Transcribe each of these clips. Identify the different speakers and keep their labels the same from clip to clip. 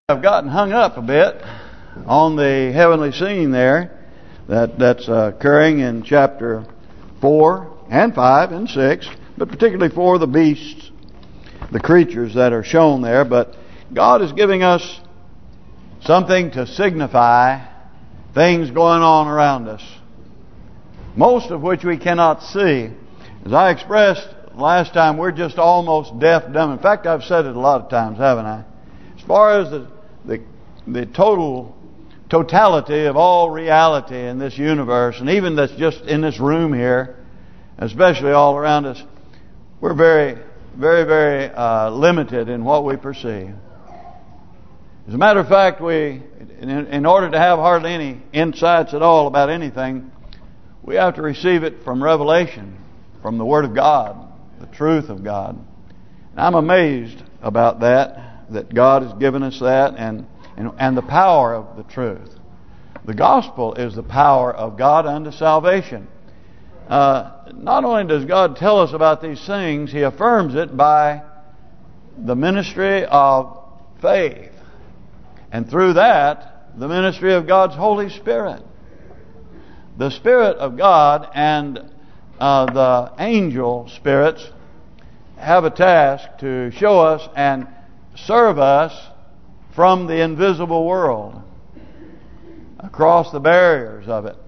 Speaker 1: I've gotten hung up a bit on the heavenly scene there that's occurring in chapter 4 and 5 and 6, but particularly for the beasts, the creatures that are shown there. But God is giving us something to signify things going on around us, most of which we cannot see. As I expressed last time, we're just almost deaf, dumb. In fact, I've said it a lot of times, haven't I? As far as the totality of all reality in this universe, and even that's just in this room here, especially all around us, we're very, very, very limited in what we perceive. As a matter of fact, in order to have hardly any insights at all about anything, we have to receive it from revelation, from the Word of God, the truth of God. And I'm amazed about that God has given us that, and the power of the truth. The gospel is the power of God unto salvation. Not only does God tell us about these things, He affirms it by the ministry of faith. And through that, the ministry of God's Holy Spirit. The Spirit of God and the angel spirits have a task to show us and serve us from the invisible world, across the barriers of it.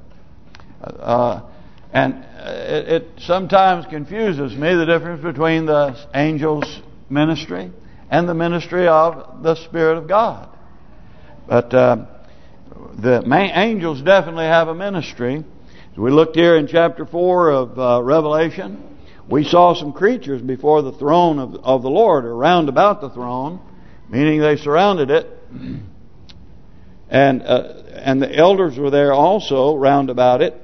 Speaker 1: And it sometimes confuses me, the difference between the angel's ministry and the ministry of the Spirit of God. But the angels definitely have a ministry. As we looked here in chapter 4 of Revelation, we saw some creatures before the throne of the Lord, or round about the throne, meaning they surrounded it, and the elders were there also round about it.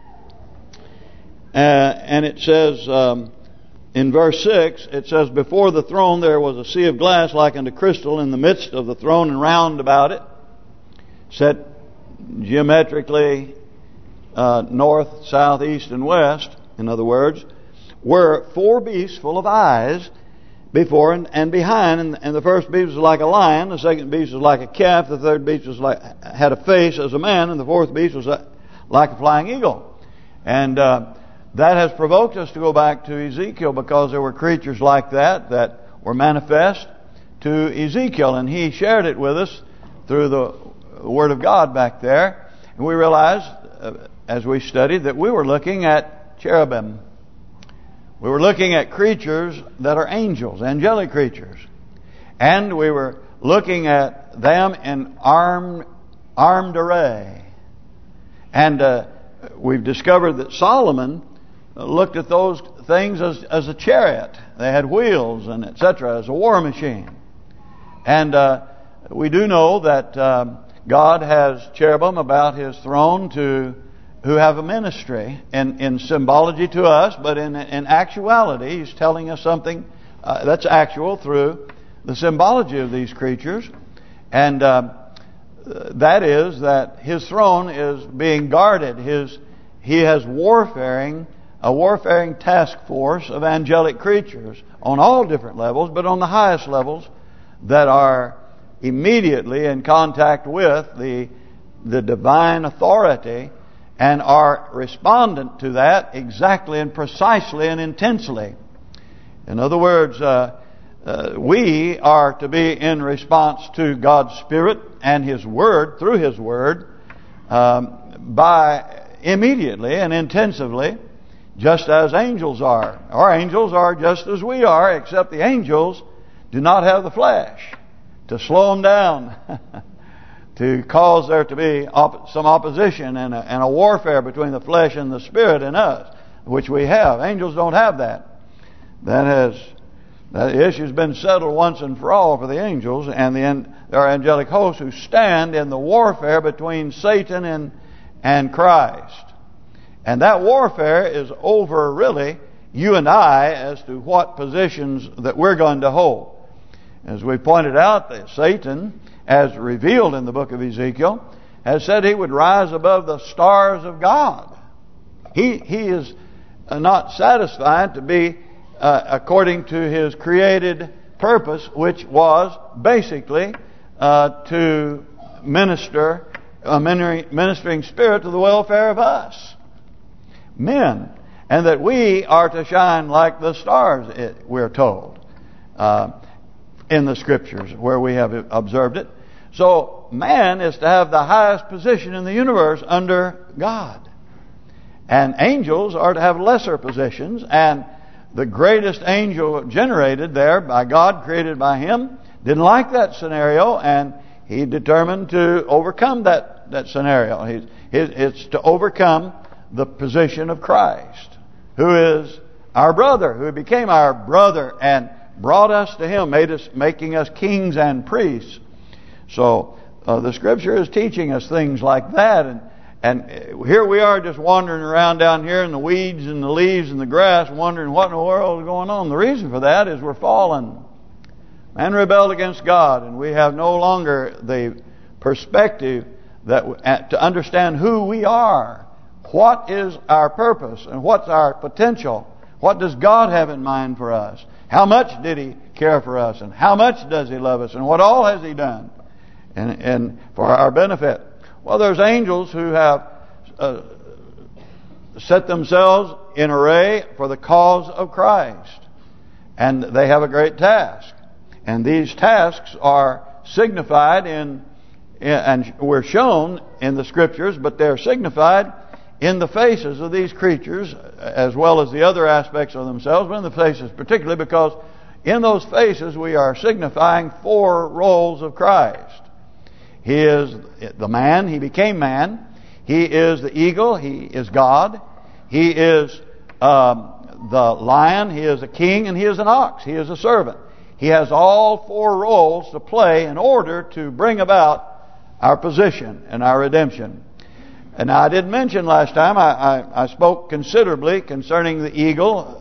Speaker 1: And it says in verse 6, it says, "Before the throne there was a sea of glass like unto crystal in the midst of the throne, and round about it, set geometrically north, south, east, and west, in other words, were 4 beasts full of eyes before and behind, and the first beast was like a lion, the second beast was like a calf, the third beast was had a face as a man, and the fourth beast was like a flying eagle." And that has provoked us to go back to Ezekiel, because there were creatures like that were manifest to Ezekiel, and he shared it with us through the Word of God back there. And we realized, as we studied, that we were looking at cherubim. We were looking at creatures that are angels, angelic creatures. And we were looking at them in armed array. And we've discovered that Solomon looked at those things as a chariot. They had wheels and etc. as a war machine. And we do know that God has cherubim about His throne who have a ministry in symbology to us, but in actuality He's telling us something that's actual through the symbology of these creatures. And that is that His throne is being guarded. He has a warfaring task force of angelic creatures on all different levels, but on the highest levels that are immediately in contact with the divine authority, and are respondent to that exactly and precisely and intensely. In other words, we are to be in response to God's Spirit and His Word, through His Word, by immediately and intensively, just as angels are. Our angels are just as we are, except the angels do not have the flesh to slow them down, to cause there to be some opposition and a warfare between the flesh and the spirit in us, which we have. Angels don't have that. That issue's been settled once and for all for the angels, and there are angelic hosts who stand in the warfare between Satan and Christ. And that warfare is over, really, you and I, as to what positions that we're going to hold. As we pointed out, that Satan, as revealed in the book of Ezekiel, has said he would rise above the stars of God. He is not satisfied to be according to his created purpose, which was basically to minister, ministering spirit to the welfare of us, men, and that we are to shine like the stars, we're told, in the Scriptures where we have observed it. So man is to have the highest position in the universe under God. And angels are to have lesser positions. And the greatest angel generated there by God, created by Him, didn't like that scenario, and he determined to overcome that scenario. It's to overcome the position of Christ, who is our brother, who became our brother and brought us to Him, making us kings and priests. So the Scripture is teaching us things like that, and here we are just wandering around down here in the weeds and the leaves and the grass, wondering what in the world is going on. The reason for that is we're fallen. Man rebelled against God, and we have no longer the perspective that to understand who we are, what is our purpose, and what's our potential. What does God have in mind for us? How much did He care for us, and how much does He love us, and what all has He done and for our benefit? Well, there's angels who have set themselves in array for the cause of Christ, and they have a great task. And these tasks are signified and were shown in the Scriptures, but they're signified in the faces of these creatures as well as the other aspects of themselves, but in the faces particularly, because in those faces we are signifying 4 roles of Christ. He is the man, He became man. He is the eagle, He is God. He is the lion, He is a king, and He is an ox, He is a servant. He has all 4 roles to play in order to bring about our position and our redemption. And I did mention last time, I spoke considerably concerning the eagle,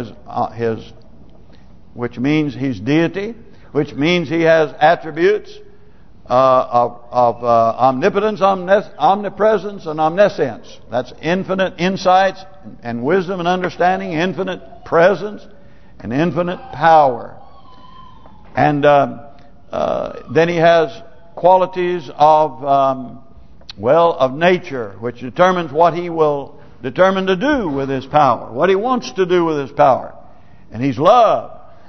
Speaker 1: which means he's deity, which means he has attributes of omnipotence, omnipresence, and omniscience. That's infinite insights and wisdom and understanding, infinite presence, and infinite power. And then he has qualities of nature, which determines what he will determine to do with his power, what he wants to do with his power. And he's love.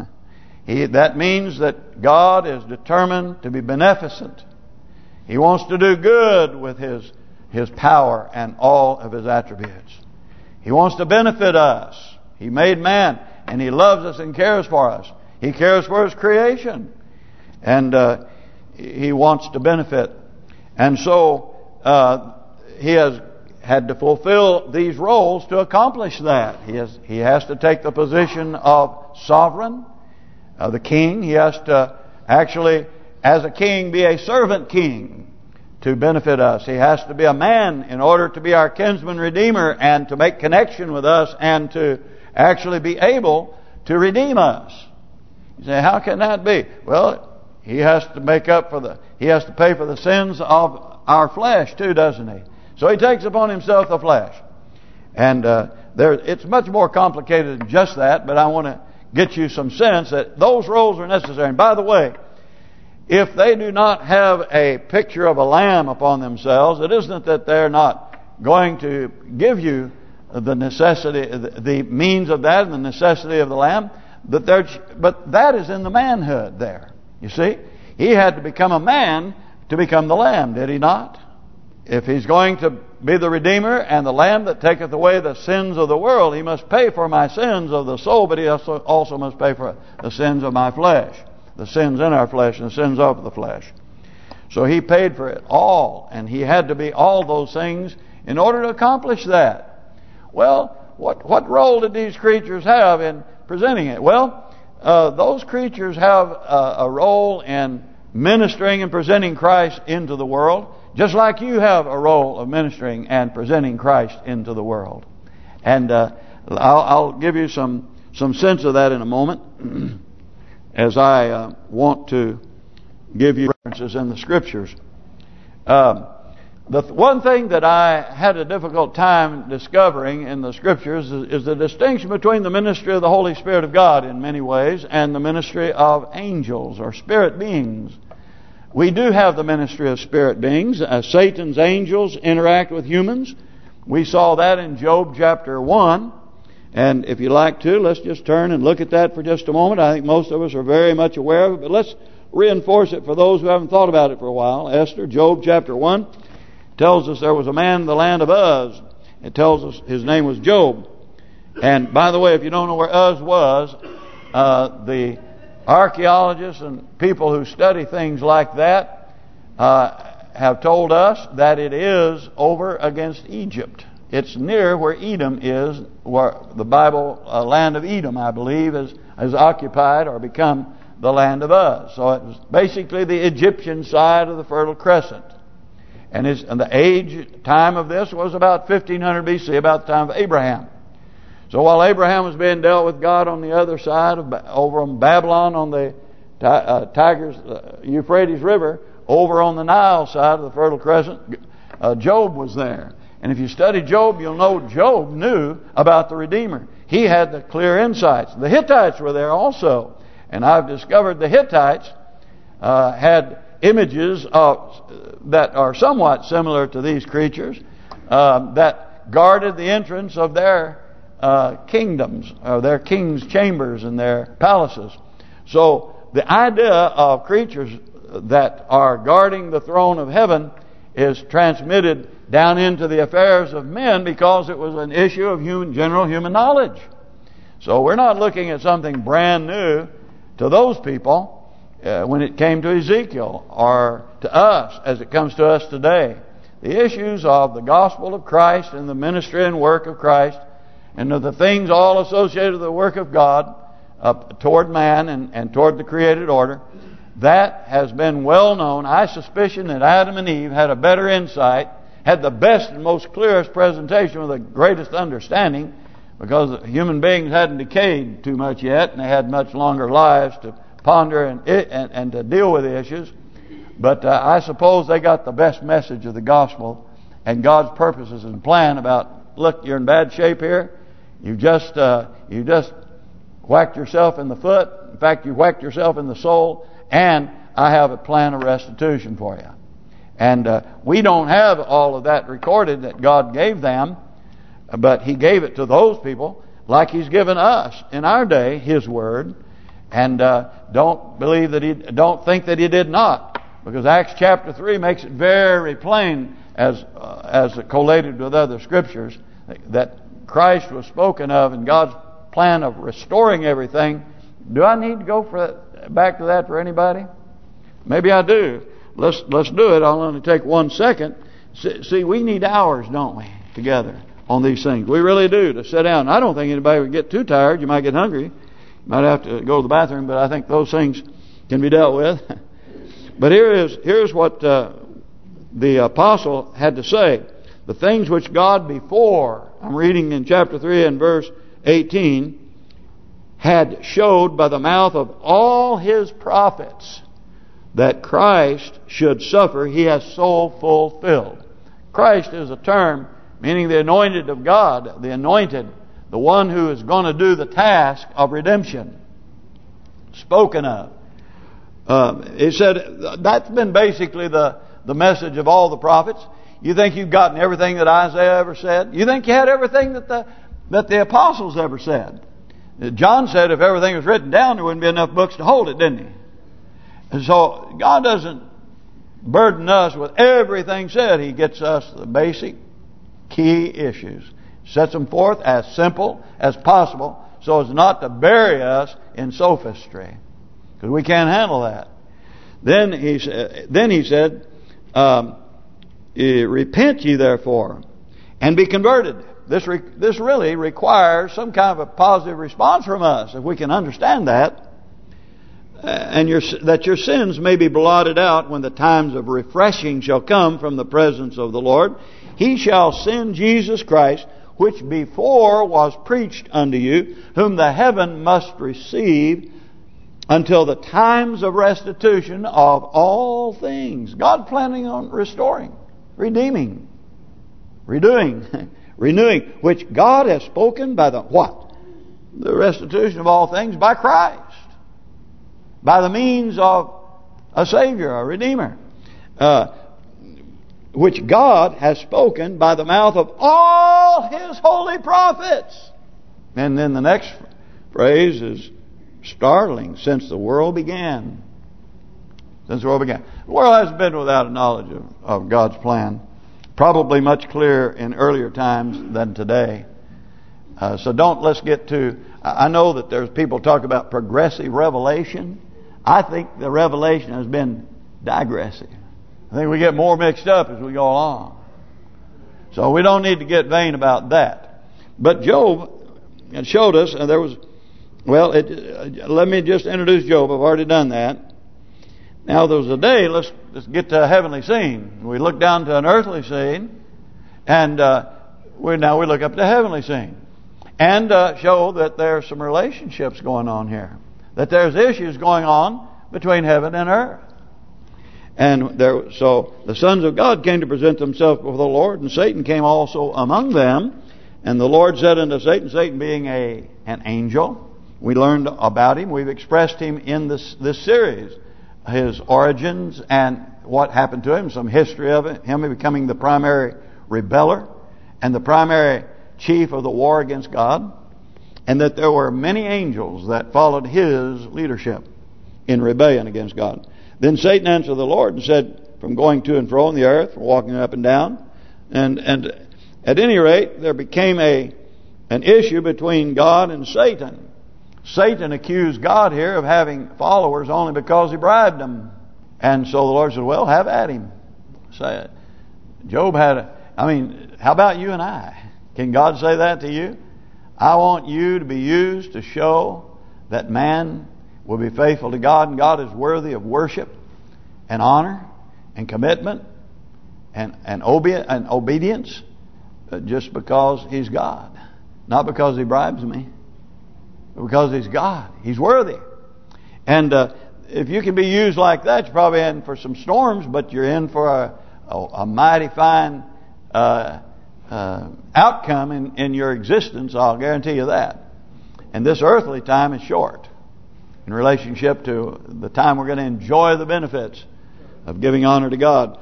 Speaker 1: That means that God is determined to be beneficent. He wants to do good with his power and all of his attributes. He wants to benefit us. He made man, and He loves us and cares for us. He cares for His creation, and He wants to benefit. And so He has had to fulfill these roles to accomplish that. He has to take the position of sovereign, the king. He has to actually, as a king, be a servant king to benefit us. He has to be a man in order to be our kinsman redeemer and to make connection with us and to actually be able to redeem us. You say, how can that be? Well, He has to He has to pay for the sins of our flesh too, doesn't He? So He takes upon Himself the flesh. And it's much more complicated than just that, but I want to get you some sense that those roles are necessary. And by the way, if they do not have a picture of a lamb upon themselves, it isn't that they're not going to give you the necessity, the means of that and the necessity of the lamb, but that is in the manhood there. You see, He had to become a man to become the lamb, did He not? If He's going to be the Redeemer and the Lamb that taketh away the sins of the world, He must pay for my sins of the soul, but He also must pay for the sins of my flesh, the sins in our flesh and the sins of the flesh. So He paid for it all, and He had to be all those things in order to accomplish that. Well, what role did these creatures have in presenting it? Well, those creatures have a role in ministering and presenting Christ into the world, just like you have a role of ministering and presenting Christ into the world. And I'll give you some sense of that in a moment, as I want to give you references in the Scriptures. The one thing that I had a difficult time discovering in the Scriptures is the distinction between the ministry of the Holy Spirit of God in many ways and the ministry of angels or spirit beings. we do have the ministry of spirit beings. Satan's angels interact with humans. We saw that in Job chapter 1. And if you like to, let's just turn and look at that for just a moment. I think most of us are very much aware of it, but let's reinforce it for those who haven't thought about it for a while. Esther, Job chapter 1, tells us there was a man in the land of Uz. It tells us his name was Job. And by the way, if you don't know where Uz was, the archaeologists and people who study things like that have told us that it is over against Egypt. It's near where Edom is, where the Bible land of Edom, I believe, is occupied or become the land of Uz. So it was basically the Egyptian side of the Fertile Crescent. And the time of this was about 1500 BC, about the time of Abraham. So while Abraham was being dealt with God on the other side, over in Babylon on the Euphrates River, over on the Nile side of the Fertile Crescent, Job was there. And if you study Job, you'll know Job knew about the Redeemer. He had the clear insights. The Hittites were there also. And I've discovered the Hittites had images that are somewhat similar to these creatures that guarded the entrance of their kingdoms, or their king's chambers and their palaces. So the idea of creatures that are guarding the throne of heaven is transmitted down into the affairs of men because it was an issue of general human knowledge. So we're not looking at something brand new to those people when it came to Ezekiel, or to us as it comes to us today. The issues of the gospel of Christ and the ministry and work of Christ, and of the things all associated with the work of God toward man and toward the created order, that has been well known. I suspicion that Adam and Eve had a better insight, had the best and most clearest presentation with the greatest understanding, because human beings hadn't decayed too much yet, and they had much longer lives to ponder and to deal with the issues. But I suppose they got the best message of the gospel and God's purposes and plan about, look, you're in bad shape here. You just whacked yourself in the foot. In fact, you whacked yourself in the soul. And I have a plan of restitution for you. And we don't have all of that recorded that God gave them, but He gave it to those people like He's given us in our day His word. And don't think that He did not, because Acts chapter 3 makes it very plain, as collated with other scriptures, that Christ was spoken of in God's plan of restoring everything. Do I need to go back to that for anybody? Maybe I do. Let's do it. I'll only take 1 second. See, we need hours, don't we, together on these things. We really do, to sit down. I don't think anybody would get too tired. You might get hungry. You might have to go to the bathroom, but I think those things can be dealt with. But here's what the apostle had to say. The things which God before, I'm reading in chapter 3 and verse 18, had showed by the mouth of all His prophets that Christ should suffer, He has so fulfilled. Christ is a term meaning the anointed of God, the anointed, the one who is going to do the task of redemption, spoken of. He said that's been basically the message of all the prophets. You think you've gotten everything that Isaiah ever said? You think you had everything that the apostles ever said? John said if everything was written down, there wouldn't be enough books to hold it, didn't he? And so God doesn't burden us with everything said. He gets us the basic key issues, sets them forth as simple as possible, so as not to bury us in sophistry, because we can't handle that. Then he said, repent ye therefore, and be converted. This really requires some kind of a positive response from us, if we can understand that. And that your sins may be blotted out when the times of refreshing shall come from the presence of the Lord. He shall send Jesus Christ, which before was preached unto you, whom the heaven must receive until the times of restitution of all things. God planning on restoring, redeeming, redoing, renewing, which God has spoken by the what? The restitution of all things by Christ. By the means of a Savior, a Redeemer, which God has spoken by the mouth of all His holy prophets. And then the next phrase is startling. Since the world began. Since the world began. The world hasn't been without a knowledge of God's plan. Probably much clearer in earlier times than today. So let's get to... I know that there's people talk about progressive revelation. I think the revelation has been digressive. I think we get more mixed up as we go along. So we don't need to get vain about that. But Job showed us, and there was... Well, let me just introduce Job. I've already done that. Now there was a day, let's get to a heavenly scene. We look down to an earthly scene, and we look up to a heavenly scene. And show that there are some relationships going on here. That there's issues going on between heaven and earth. And so the sons of God came to present themselves before the Lord, and Satan came also among them. And the Lord said unto Satan, Satan being an angel, we learned about him. We've expressed him in this series. His origins and what happened to him. Some history of it. Him becoming the primary rebeller and the primary chief of the war against God. And that there were many angels that followed his leadership in rebellion against God. Then Satan answered the Lord and said, from going to and fro on the earth, from walking up and down. And at any rate, there became an issue between God and Satan. Satan accused God here of having followers only because he bribed them. And so the Lord said, well, have at him. Job had how about you and I? Can God say that to you? I want you to be used to show that man will be faithful to God, and God is worthy of worship and honor and commitment and obedience just because He's God. Not because He bribes me. Because He's God. He's worthy. And if you can be used like that, you're probably in for some storms, but you're in for a mighty fine outcome in your existence. I'll guarantee you that. And this earthly time is short in relationship to the time we're going to enjoy the benefits of giving honor to God.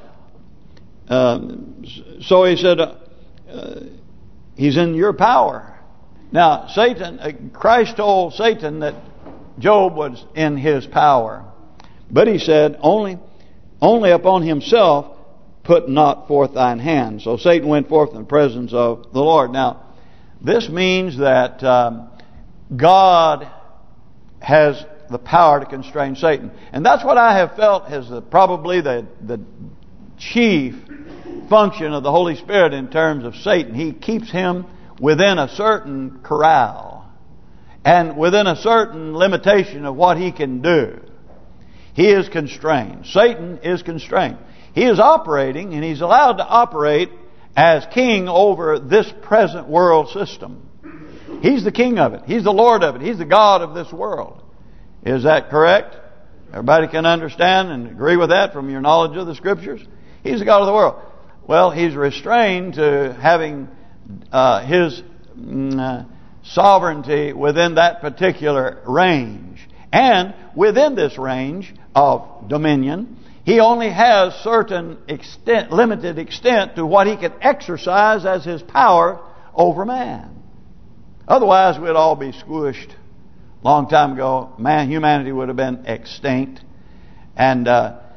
Speaker 1: So he said, He's in your power. Now, Christ told Satan that Job was in his power. But he said, only upon himself put not forth thine hand. So Satan went forth in the presence of the Lord. Now, this means that God has the power to constrain Satan. And that's what I have felt is probably the chief function of the Holy Spirit in terms of Satan. He keeps him within a certain corral and within a certain limitation of what he can do. He is constrained. Satan is constrained. He is operating, and he's allowed to operate as king over this present world system. He's the king of it. He's the Lord of it. He's the God of this world. Is that correct? Everybody can understand and agree with that from your knowledge of the Scriptures? He's the God of the world. Well, he's restrained to having his sovereignty within that particular range. And within this range of dominion, he only has certain limited extent to what he can exercise as his power over man. Otherwise, we'd all be squished. Long time ago, humanity would have been extinct. And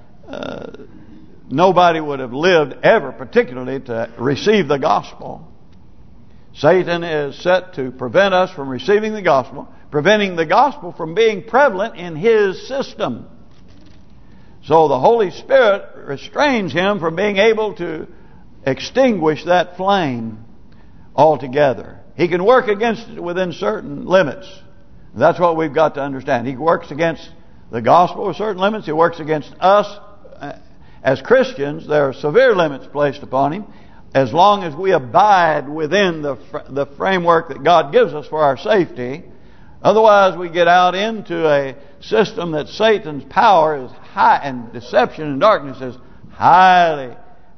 Speaker 1: nobody would have lived ever, particularly to receive the gospel. Satan is set to prevent us from receiving the gospel, preventing the gospel from being prevalent in his system. So the Holy Spirit restrains him from being able to extinguish that flame altogether. He can work against it within certain limits. That's what we've got to understand. He works against the gospel with certain limits. He works against us as Christians. There are severe limits placed upon him. As long as we abide within the framework that God gives us for our safety. Otherwise we get out into a system that Satan's power is high, and deception and darkness is highly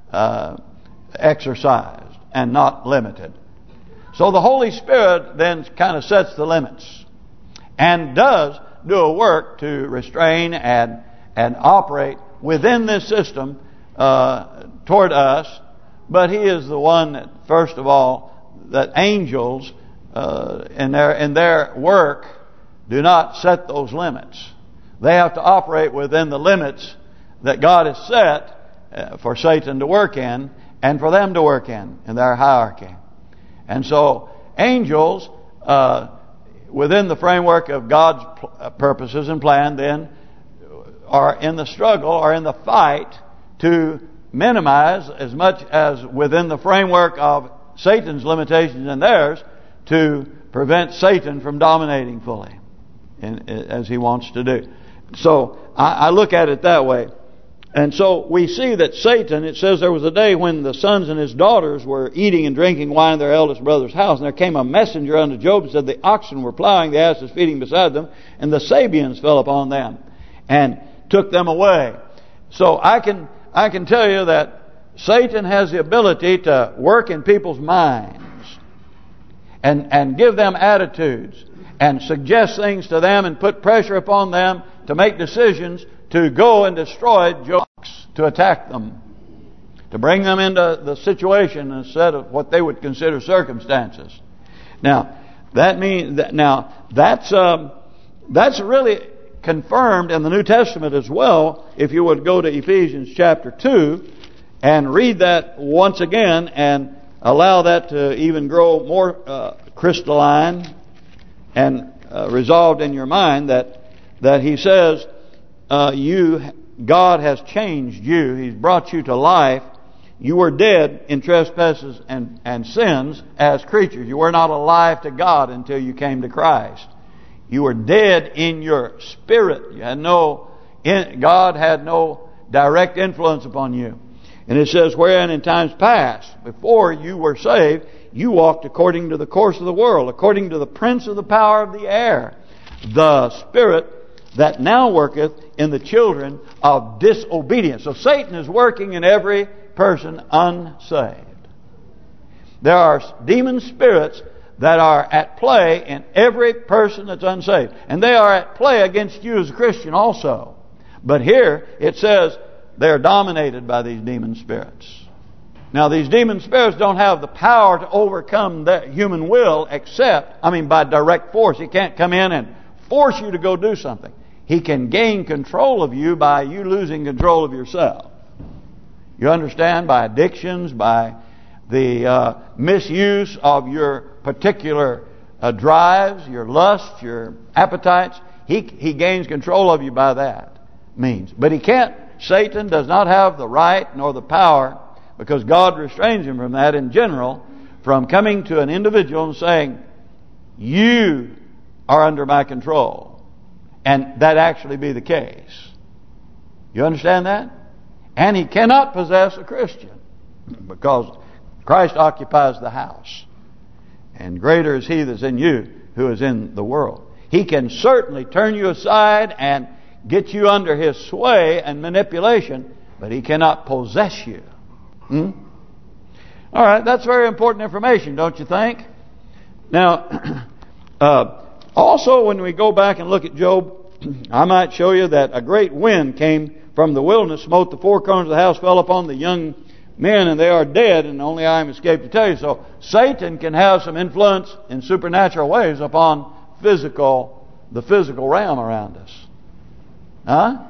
Speaker 1: exercised and not limited. So the Holy Spirit then kind of sets the limits and does do a work to restrain and and operate within this system toward us. But He is the one that, first of all, that angels in their work do not set those limits. They have to operate within the limits that God has set for Satan to work in and for them to work in their hierarchy. And so angels, within the framework of God's purposes and plan, then are in the struggle or in the fight to minimize as much as within the framework of Satan's limitations and theirs to prevent Satan from dominating fully as he wants to do. So I look at it that way. And so we see that Satan, it says there was a day when the sons and his daughters were eating and drinking wine in their eldest brother's house. And there came a messenger unto Job and said, the oxen were plowing, the asses feeding beside them, and the Sabians fell upon them and took them away. So I can tell you that Satan has the ability to work in people's minds and give them attitudes and suggest things to them and put pressure upon them to make decisions to go and destroy Job, to attack them, to bring them into the situation instead of what they would consider circumstances. Now, that means that that's really confirmed in the New Testament as well. If you would go to Ephesians chapter 2 and read that once again and allow that to even grow more crystalline and resolved in your mind, that he says, God has changed you. He's brought you to life. You were dead in trespasses and sins as creatures. You were not alive to God until you came to Christ. You were dead in your spirit. You had God had no direct influence upon you. And it says, wherein in times past, before you were saved, you walked according to the course of the world, according to the prince of the power of the air, the spirit that now worketh in the children of disobedience. So Satan is working in every person unsaved. There are demon spirits that are at play in every person that's unsaved. And they are at play against you as a Christian also. But here it says they're dominated by these demon spirits. Now these demon spirits don't have the power to overcome the human will by direct force. He can't come in and force you to go do something. He can gain control of you by you losing control of yourself. You understand? By addictions, by the misuse of your particular drives, your lusts, your appetites. He gains control of you by that means. But he can't. Satan does not have the right nor the power, because God restrains him from that in general, from coming to an individual and saying, you are under my control. And that actually be the case. You understand that? And he cannot possess a Christian, because Christ occupies the house. And greater is He that's in you who is in the world. He can certainly turn you aside and get you under His sway and manipulation, but He cannot possess you. All right, that's very important information, don't you think? Now, also when we go back and look at Job, I might show you that a great wind came from the wilderness, smote the four corners of the house, fell upon the young men, and they are dead, and only I am escaped to tell you. So Satan can have some influence in supernatural ways upon the physical realm around us.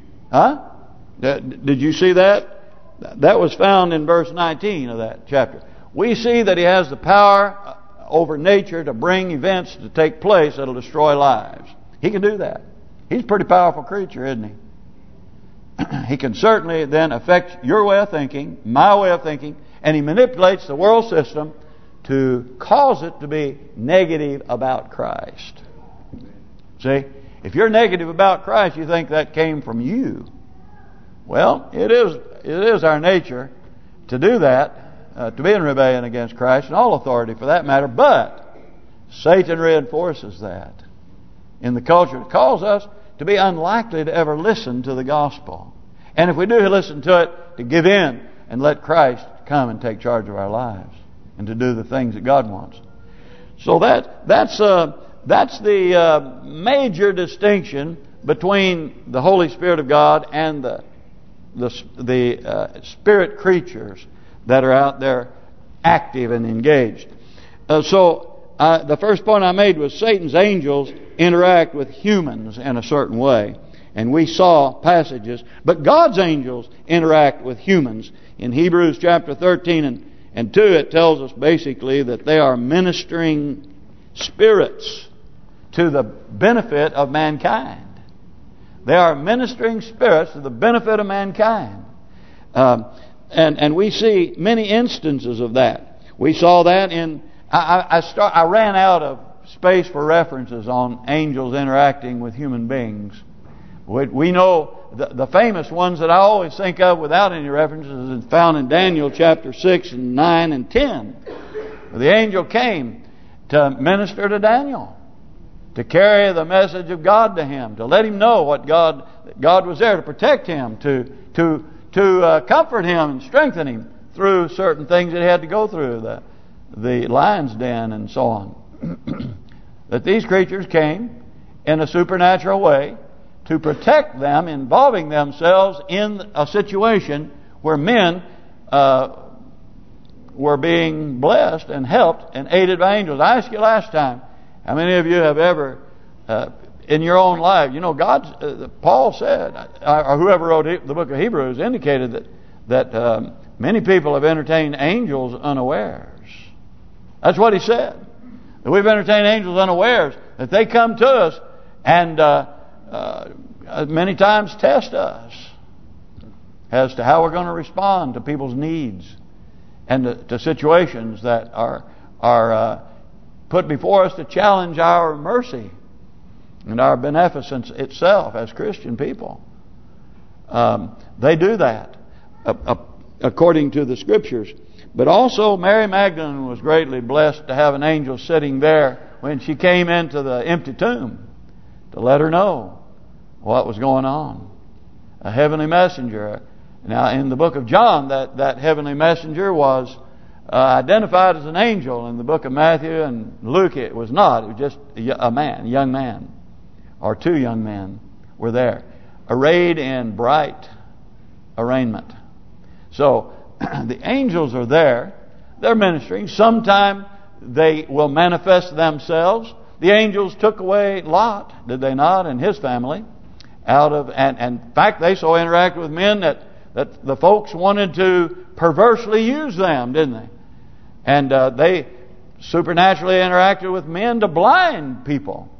Speaker 1: Did you see that? That was found in verse 19 of that chapter. We see that he has the power over nature to bring events to take place that will destroy lives. He can do that. He's a pretty powerful creature, isn't he? He can certainly then affect your way of thinking, my way of thinking, and he manipulates the world system to cause it to be negative about Christ. See, if you're negative about Christ, you think that came from you. Well, it is our nature to do that, to be in rebellion against Christ and all authority for that matter. But Satan reinforces that in the culture. It calls us to be unlikely to ever listen to the gospel. And if we do listen to it, to give in and let Christ come and take charge of our lives and to do the things that God wants. So that's the major distinction between the Holy Spirit of God and the spirit creatures that are out there active and engaged. The first point I made was Satan's angels interact with humans in a certain way. And we saw passages. But God's angels interact with humans. In Hebrews chapter 13 and 2, it tells us basically that they are ministering spirits to the benefit of mankind. They are ministering spirits to the benefit of mankind. And we see many instances of that. We saw that in... I ran out of space for references on angels interacting with human beings. We know the famous ones that I always think of without any references is found in Daniel chapter 6 and 9 and 10. The angel came to minister to Daniel, to carry the message of God to him, to let him know what God was there to protect him, to comfort him and strengthen him through certain things that he had to go through, the lion's den and so on. That these creatures came in a supernatural way to protect them, involving themselves in a situation where men were being blessed and helped and aided by angels. I asked you last time, how many of you have ever, in your own life, Paul said, or whoever wrote the book of Hebrews indicated that many people have entertained angels unawares. That's what he said. That we've entertained angels unawares, that they come to us and many times test us as to how we're going to respond to people's needs and to situations that are put before us to challenge our mercy and our beneficence itself as Christian people. They do that according to the Scriptures. But also Mary Magdalene was greatly blessed to have an angel sitting there when she came into the empty tomb to let her know what was going on. A heavenly messenger. Now in the book of John, that heavenly messenger was identified as an angel. In the book of Matthew and Luke it was not. It was just a young man, or two young men were there, arrayed in bright arraignment. So the angels are there. They're ministering. Sometime they will manifest themselves. The angels took away Lot, did they not, and his family out of, and in fact they so interacted with men that the folks wanted to perversely use them, didn't they? And they supernaturally interacted with men to blind people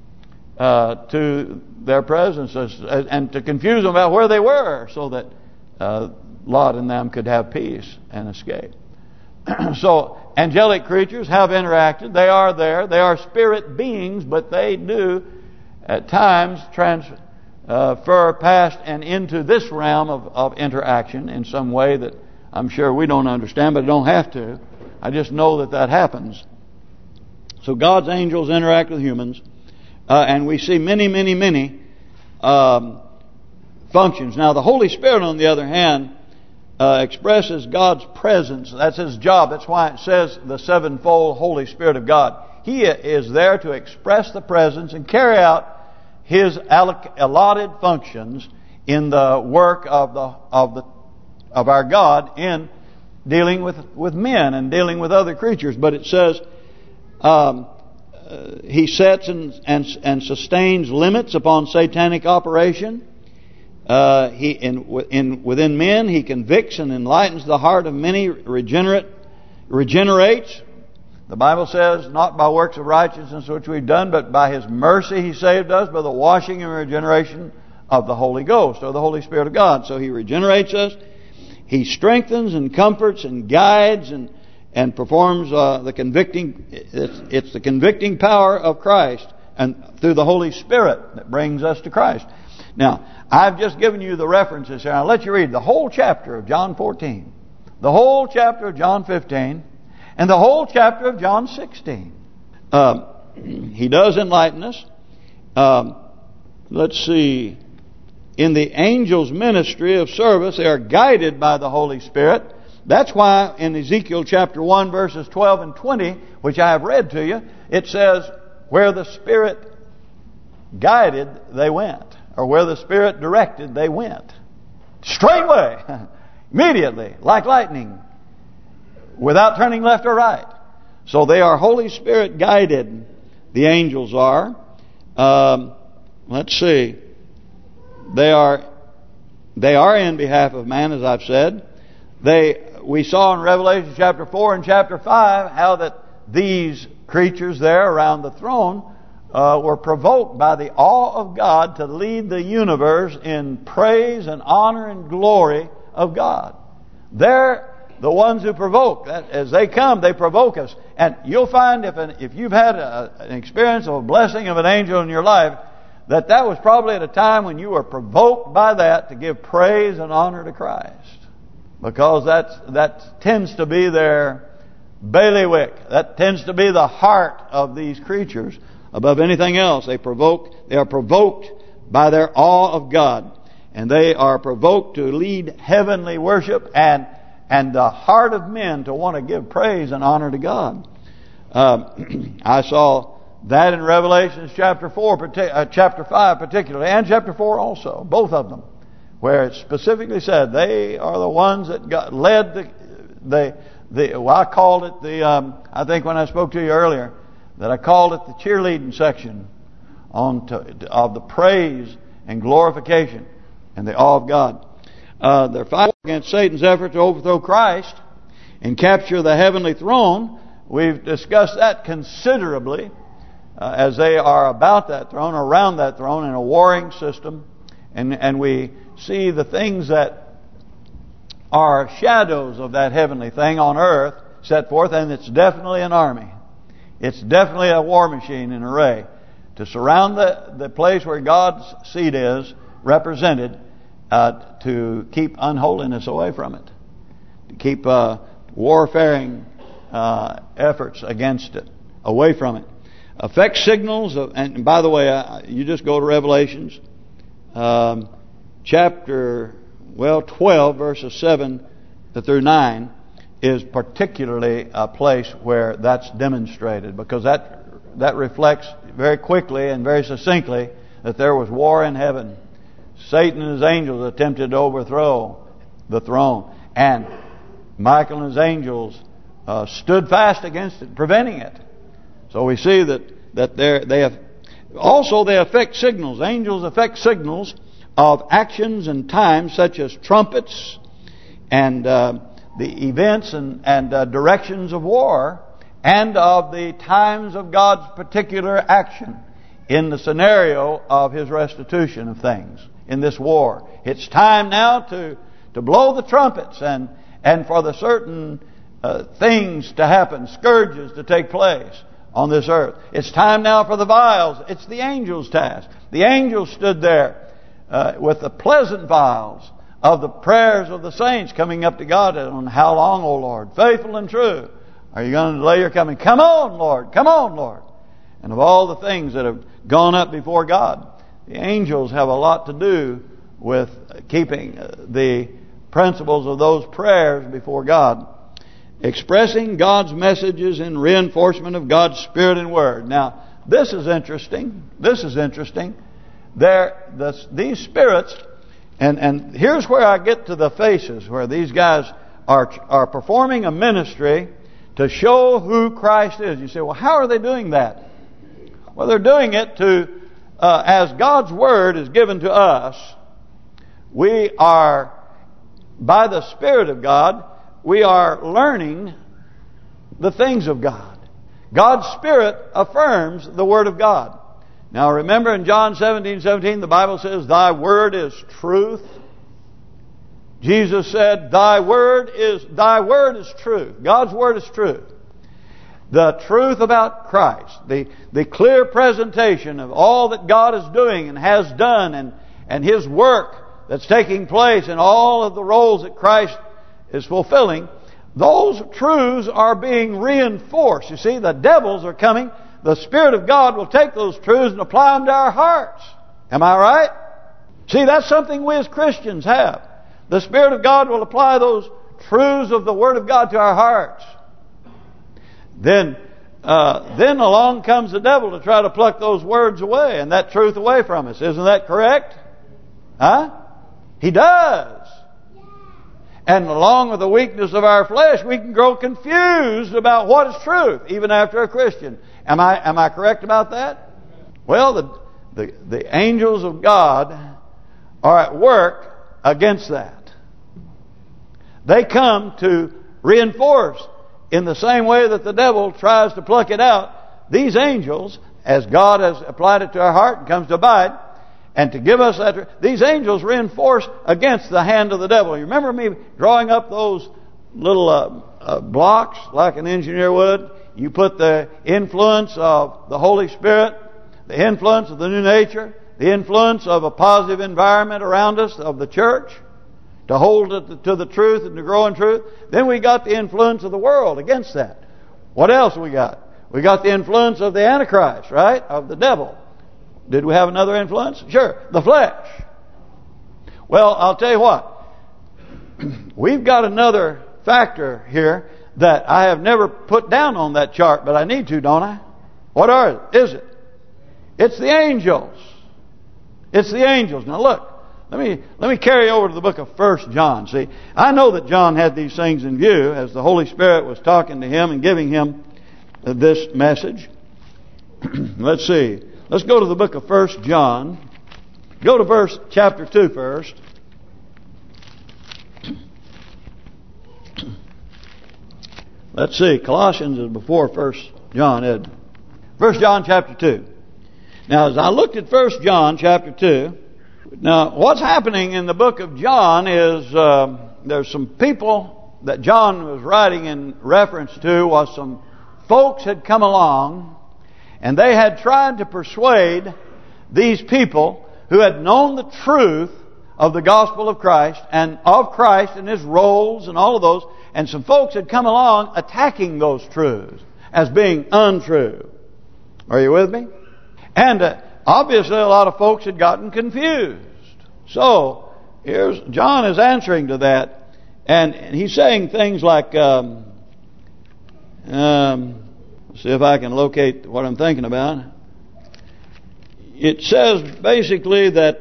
Speaker 1: to their presences and to confuse them about where they were, so that Lot and them could have peace and escape. So angelic creatures have interacted. They are there. They are spirit beings, but they do at times transfer past and into this realm of interaction in some way that I'm sure we don't understand, but don't have to. I just know that happens. So God's angels interact with humans, and we see many functions. Now the Holy Spirit, on the other hand, expresses God's presence. That's His job. That's why it says the sevenfold Holy Spirit of God. He is there to express the presence and carry out His allotted functions in the work of our God in dealing with men and dealing with other creatures. But it says He sets and sustains limits upon satanic operation. Within men, He convicts and enlightens the heart of many, regenerates. The Bible says, not by works of righteousness which we've done, but by His mercy He saved us, by the washing and regeneration of the Holy Ghost, or the Holy Spirit of God. So He regenerates us. He strengthens and comforts and guides and performs the convicting. It's the convicting power of Christ, and through the Holy Spirit that brings us to Christ. Now, I've just given you the references here. I'll let you read the whole chapter of John 14, the whole chapter of John 15, and the whole chapter of John 16. He does enlighten us. Let's see. In the angels' ministry of service, they are guided by the Holy Spirit. That's why in Ezekiel chapter 1, verses 12 and 20, which I have read to you, it says, where the Spirit guided, they went. or where the Spirit directed, they went. Straightway, immediately, like lightning, without turning left or right. So they are Holy Spirit guided. The angels are. Let's see. They are in behalf of man, as I've said. We saw in Revelation chapter 4 and chapter 5 how that these creatures there around the throne were provoked by the awe of God to lead the universe in praise and honor and glory of God. They're the ones who provoke. As they come, they provoke us. And you'll find if you've had an experience of a blessing of an angel in your life, that was probably at a time when you were provoked by that to give praise and honor to Christ. Because that tends to be their bailiwick. That tends to be the heart of these creatures above anything else. They are provoked by their awe of God. And they are provoked to lead heavenly worship and the heart of men to want to give praise and honor to God. I saw that in Revelation chapter 5 particularly, and chapter 4 also, both of them, where it specifically said they are the ones that led I called it I think when I spoke to you earlier, that I called it the cheerleading section of the praise and glorification and the awe of God. They're fighting against Satan's effort to overthrow Christ and capture the heavenly throne. We've discussed that considerably as they are about that throne, around that throne in a warring system. And we see the things that are shadows of that heavenly thing on earth set forth, and it's definitely an army. It's definitely a war machine in array to surround the place where God's seat is represented, to keep unholiness away from it, to keep warfaring efforts against it away from it. Effect signals, and by the way, you just go to Revelations chapter 12 verses 7 through 9 is particularly a place where that's demonstrated, because that reflects very quickly and very succinctly that there was war in heaven. Satan and his angels attempted to overthrow the throne, and Michael and his angels stood fast against it, preventing it. So we see that they affect signals. Angels affect signals of actions and times, such as trumpets and the events and directions of war, and of the times of God's particular action in the scenario of His restitution of things in this war. It's time now to blow the trumpets and for the certain things to happen, scourges to take place on this earth. It's time now for the vials. It's the angels' task. The angels stood there with the pleasant vials of the prayers of the saints coming up to God on how long, O Lord, faithful and true, are you going to delay your coming? Come on, Lord. Come on, Lord. And of all the things that have gone up before God, the angels have a lot to do with keeping the principles of those prayers before God, expressing God's messages in reinforcement of God's Spirit and Word. Now, this is interesting. This is interesting. These spirits, and here's where I get to the faces, where these guys are performing a ministry to show who Christ is. You say, well, how are they doing that? Well, they're doing it to, as God's Word is given to us, we are, by the Spirit of God, we are learning the things of God. God's Spirit affirms the Word of God. Now remember in John 17:17, the Bible says, Thy Word is truth. Jesus said, Thy Word is truth. God's Word is truth. The truth about Christ, the clear presentation of all that God is doing and has done, and His work that's taking place in all of the roles that Christ is fulfilling, those truths are being reinforced. You see, the devils are coming. The Spirit of God will take those truths and apply them to our hearts. Am I right? See, that's something we as Christians have. The Spirit of God will apply those truths of the Word of God to our hearts. Then along comes the devil to try to pluck those words away and that truth away from us. Isn't that correct? Huh? He does. And along with the weakness of our flesh, we can grow confused about what is truth, even after a Christian. Am I correct about that? Well, the angels of God are at work against that. They come to reinforce in the same way that the devil tries to pluck it out. These angels, as God has applied it to our heart and comes to abide, and to give us that, these angels reinforce against the hand of the devil. You remember me drawing up those little blocks like an engineer would? You put the influence of the Holy Spirit, the influence of the new nature, the influence of a positive environment around us, of the church, to hold it to the truth and to grow in truth. Then we got the influence of the world against that. What else we got? We got the influence of the Antichrist, right? Of the devil. Did we have another influence? Sure, the flesh. Well, I'll tell you what. We've got another factor here that I have never put down on that chart, but I need to, don't I? What is it? It's the angels. It's the angels. Now look, let me carry over to the book of 1 John. See, I know that John had these things in view as the Holy Spirit was talking to him and giving him this message. Let's see. Let's go to the book of 1 John. Go to chapter 2 first. Let's see. Colossians is before 1 John, Ed. 1 John chapter 2. Now, as I looked at 1 John chapter 2, now what's happening in the book of John is there's some people that John was writing in reference to, was some folks had come along and they had tried to persuade these people who had known the truth of the gospel of Christ and of Christ and His roles and all of those. And some folks had come along attacking those truths as being untrue. Are you with me? And obviously a lot of folks had gotten confused. So here's John is answering to that. And he's saying things like... see if I can locate what I'm thinking about. It says basically that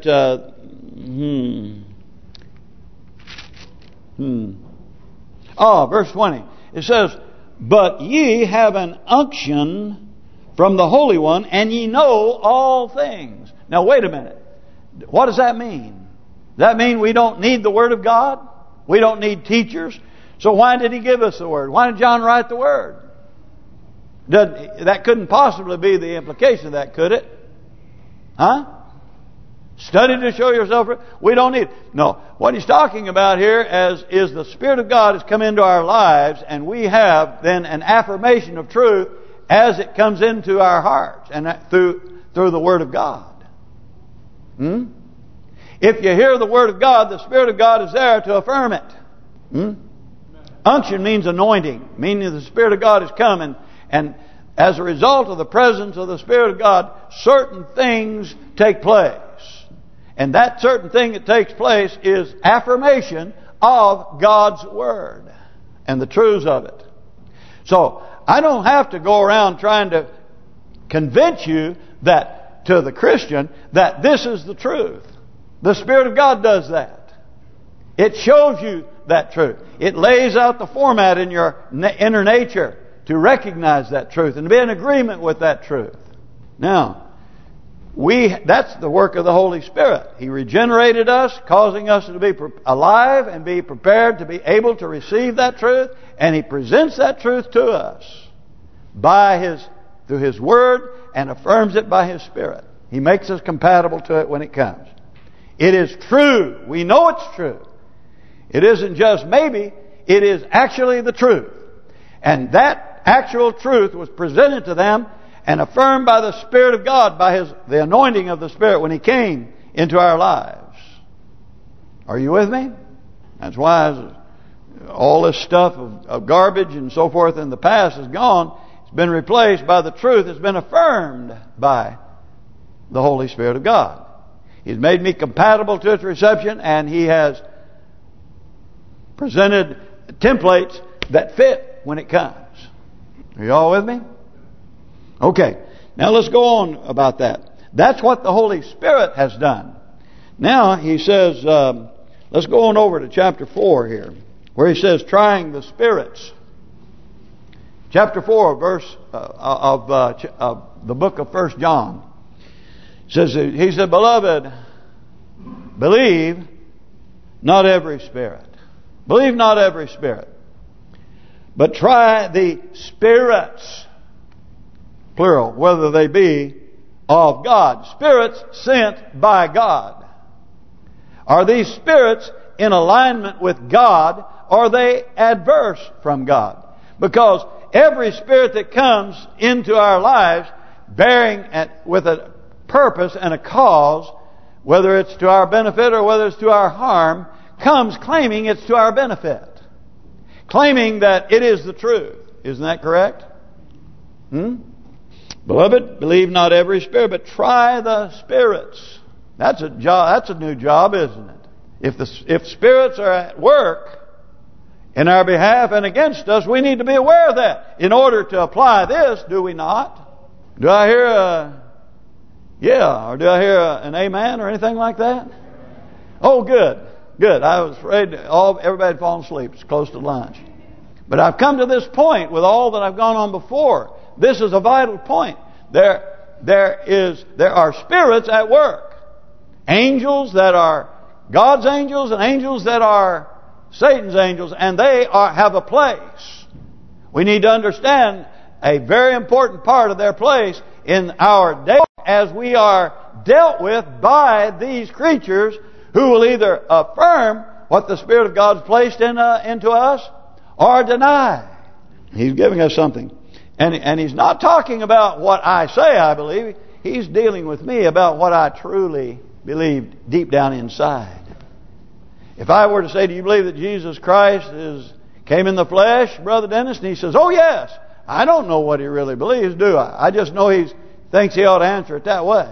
Speaker 1: verse 20. It says, "But ye have an unction from the Holy One, and ye know all things." Now wait a minute. What does that mean? Does that mean we don't need the Word of God? We don't need teachers? So why did He give us the Word? Why did John write the Word? That couldn't possibly be the implication of that, could it? Huh? Study to show yourself. We don't need it. No. What he's talking about here is the Spirit of God has come into our lives, and we have then an affirmation of truth as it comes into our hearts and through the Word of God. If you hear the Word of God, the Spirit of God is there to affirm it. Unction means anointing, meaning the Spirit of God has come, and as a result of the presence of the Spirit of God, certain things take place. And that certain thing that takes place is affirmation of God's Word and the truths of it. So I don't have to go around trying to convince you that, to the Christian, that this is the truth. The Spirit of God does that. It shows you that truth. It lays out the format in your inner nature to recognize that truth and to be in agreement with that truth. Now, that's the work of the Holy Spirit. He regenerated us, causing us to be alive and be prepared to be able to receive that truth, and He presents that truth to us through His Word and affirms it by His Spirit. He makes us compatible to it when it comes. It is true. We know it's true. It isn't just maybe. It is actually the truth. And that actual truth was presented to them and affirmed by the Spirit of God, by the anointing of the Spirit when He came into our lives. Are you with me? That's why all this stuff of garbage and so forth in the past is gone. It's been replaced by the truth. It's been affirmed by the Holy Spirit of God. He's made me compatible to its reception, and He has presented templates that fit when it comes. Are you all with me? Okay. Now let's go on about that. That's what the Holy Spirit has done. Now he says, let's go on over to chapter 4 here, where he says, trying the spirits. Chapter 4, verse of the book of 1 John. Says, he said, beloved, believe not every spirit. Believe not every spirit. But try the spirits, plural, whether they be of God. Spirits sent by God. Are these spirits in alignment with God, or are they adverse from God? Because every spirit that comes into our lives bearing with a purpose and a cause, whether it's to our benefit or whether it's to our harm, comes claiming it's to our benefit. Claiming that it is the truth. Isn't that correct? Beloved, believe not every spirit, but try the spirits. That's a job. That's a new job, isn't it? If spirits are at work in our behalf and against us, we need to be aware of that. In order to apply this, do we not? Do I hear a yeah, or do I hear an amen or anything like that? Oh, good. Good. I was afraid everybody had fallen asleep. It's close to lunch. But I've come to this point with all that I've gone on before. This is a vital point. There are spirits at work. Angels that are God's angels and angels that are Satan's angels, and they have a place. We need to understand a very important part of their place in our day as we are dealt with by these creatures who will either affirm what the Spirit of God's placed into us or deny. He's giving us something. And he's not talking about what I say I believe. He's dealing with me about what I truly believe deep down inside. If I were to say, do you believe that Jesus Christ came in the flesh, Brother Dennis? And he says, oh yes. I don't know what he really believes, do I? I just know he thinks he ought to answer it that way.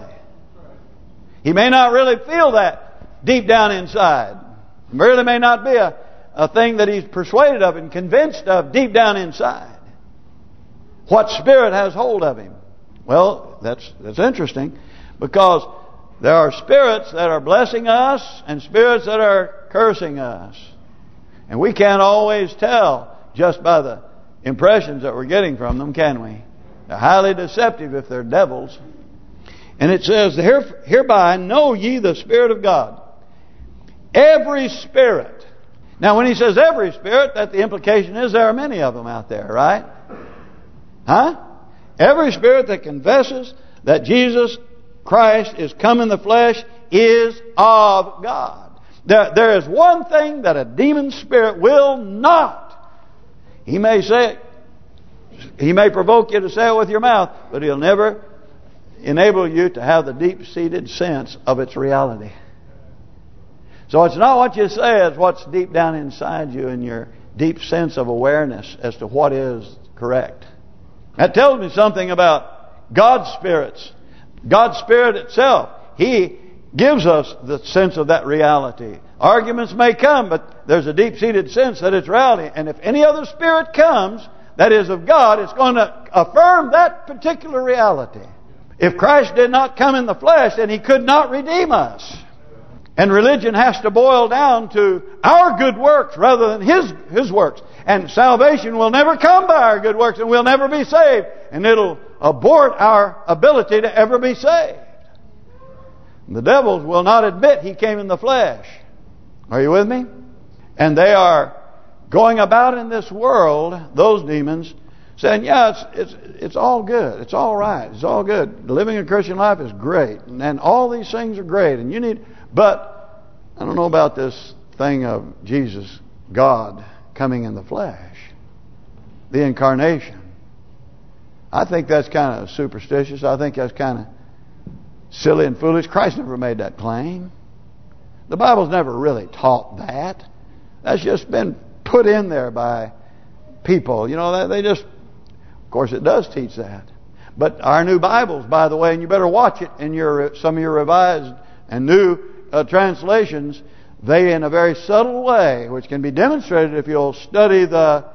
Speaker 1: He may not really feel that deep down inside. It really may not be a thing that he's persuaded of and convinced of deep down inside. What spirit has hold of him? Well, that's interesting, because there are spirits that are blessing us and spirits that are cursing us. And we can't always tell just by the impressions that we're getting from them, can we? They're highly deceptive if they're devils. And it says, hereby know ye the Spirit of God. Every spirit. Now when he says every spirit, that the implication is there are many of them out there, right? Huh? Every spirit that confesses that Jesus Christ is come in the flesh is of God. There is one thing that a demon spirit will not. He may say it. He may provoke you to say it with your mouth, but he'll never enable you to have the deep-seated sense of its reality. So it's not what you say, it's what's deep down inside you and your deep sense of awareness as to what is correct. That tells me something about God's spirits. God's Spirit itself, He gives us the sense of that reality. Arguments may come, but there's a deep-seated sense that it's reality. And if any other spirit comes that is of God, it's going to affirm that particular reality. If Christ did not come in the flesh, then He could not redeem us. And religion has to boil down to our good works rather than His works. And salvation will never come by our good works, and we'll never be saved. And it'll abort our ability to ever be saved. The devils will not admit He came in the flesh. Are you with me? And they are going about in this world, those demons, saying, yeah, it's all good. It's all right. It's all good. Living a Christian life is great. And all these things are great. And you need... But I don't know about this thing of Jesus, God, coming in the flesh. The incarnation. I think that's kind of superstitious. I think that's kind of silly and foolish. Christ never made that claim. The Bible's never really taught that. That's just been put in there by people. You know, they just... Of course, it does teach that. But our new Bibles, by the way, and you better watch it in some of your revised and new translations, they, in a very subtle way, which can be demonstrated if you'll study the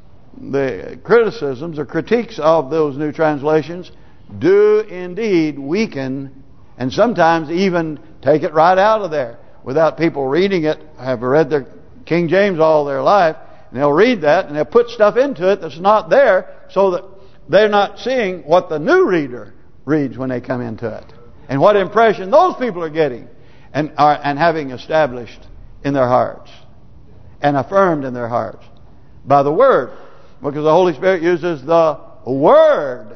Speaker 1: criticisms or critiques of those new translations, do indeed weaken and sometimes even take it right out of there without people reading it, have read their King James all their life, and they'll read that and they'll put stuff into it that's not there, so that they're not seeing what the new reader reads when they come into it, and what impression those people are getting, and having established in their hearts and affirmed in their hearts by the Word, because the Holy Spirit uses the Word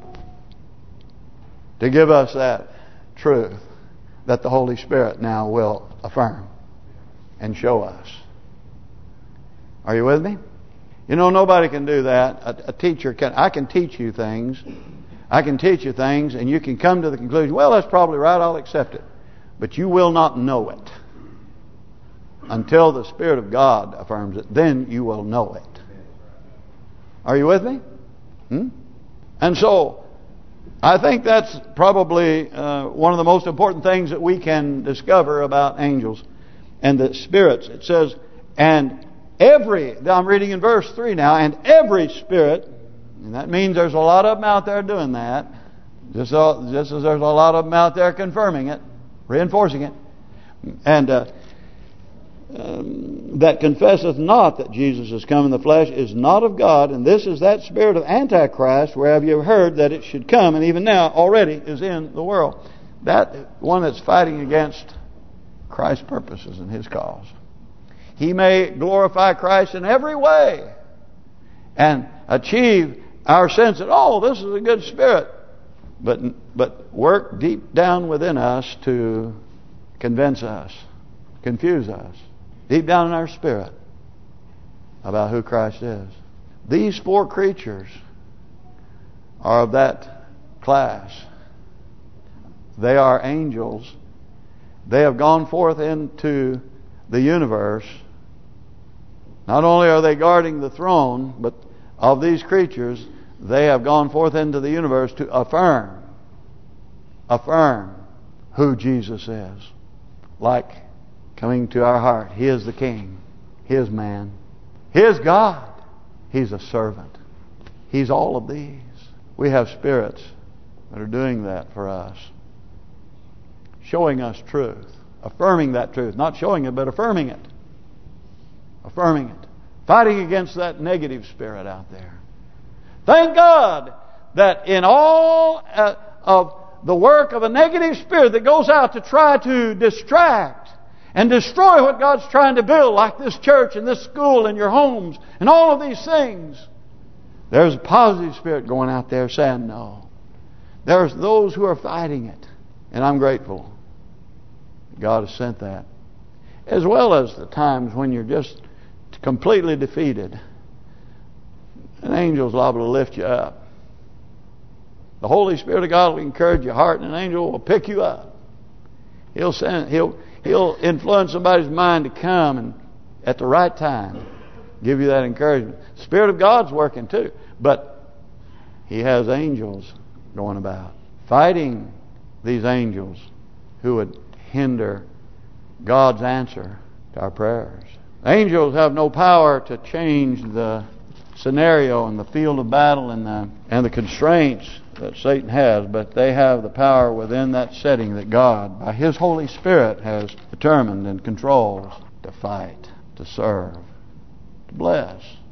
Speaker 1: to give us that truth that the Holy Spirit now will affirm and show us. Are you with me? You know, nobody can do that. A teacher can. I can teach you things. I can teach you things, and you can come to the conclusion, well, that's probably right, I'll accept it. But you will not know it until the Spirit of God affirms it. Then you will know it. Are you with me? And so, I think that's probably one of the most important things that we can discover about angels and the spirits. It says, and every, I'm reading in verse 3 now, and every spirit, and that means there's a lot of them out there doing that, just as there's a lot of them out there confirming it, reinforcing it, and that confesseth not that Jesus is come in the flesh is not of God, and this is that spirit of Antichrist, whereof you have heard that it should come, and even now already is in the world. That one that's fighting against Christ's purposes and His cause. He may glorify Christ in every way and achieve our sense that, oh, this is a good spirit, but work deep down within us to convince us, confuse us, deep down in our spirit about who Christ is. These four creatures are of that class. They are angels. They have gone forth into the universe. Not only are they guarding the throne, but of these creatures, they have gone forth into the universe to affirm who Jesus is. Like coming to our heart, He is the King, He is man, He is God, He's a servant, He's all of these. We have spirits that are doing that for us, showing us truth, affirming that truth, not showing it, but affirming it. Affirming it. Fighting against that negative spirit out there. Thank God that in all of the work of a negative spirit that goes out to try to distract and destroy what God's trying to build, like this church and this school and your homes and all of these things, there's a positive spirit going out there saying no. There's those who are fighting it. And I'm grateful God has sent that. As well as the times when you're just completely defeated. An angel's liable to lift you up. The Holy Spirit of God will encourage your heart, and an angel will pick you up. He'll influence somebody's mind to come and at the right time give you that encouragement. The Spirit of God's working too, but He has angels going about fighting these angels who would hinder God's answer to our prayers. Angels have no power to change the scenario and the field of battle and the constraints that Satan has, but they have the power within that setting that God, by His Holy Spirit, has determined and controls to fight, to serve, to bless.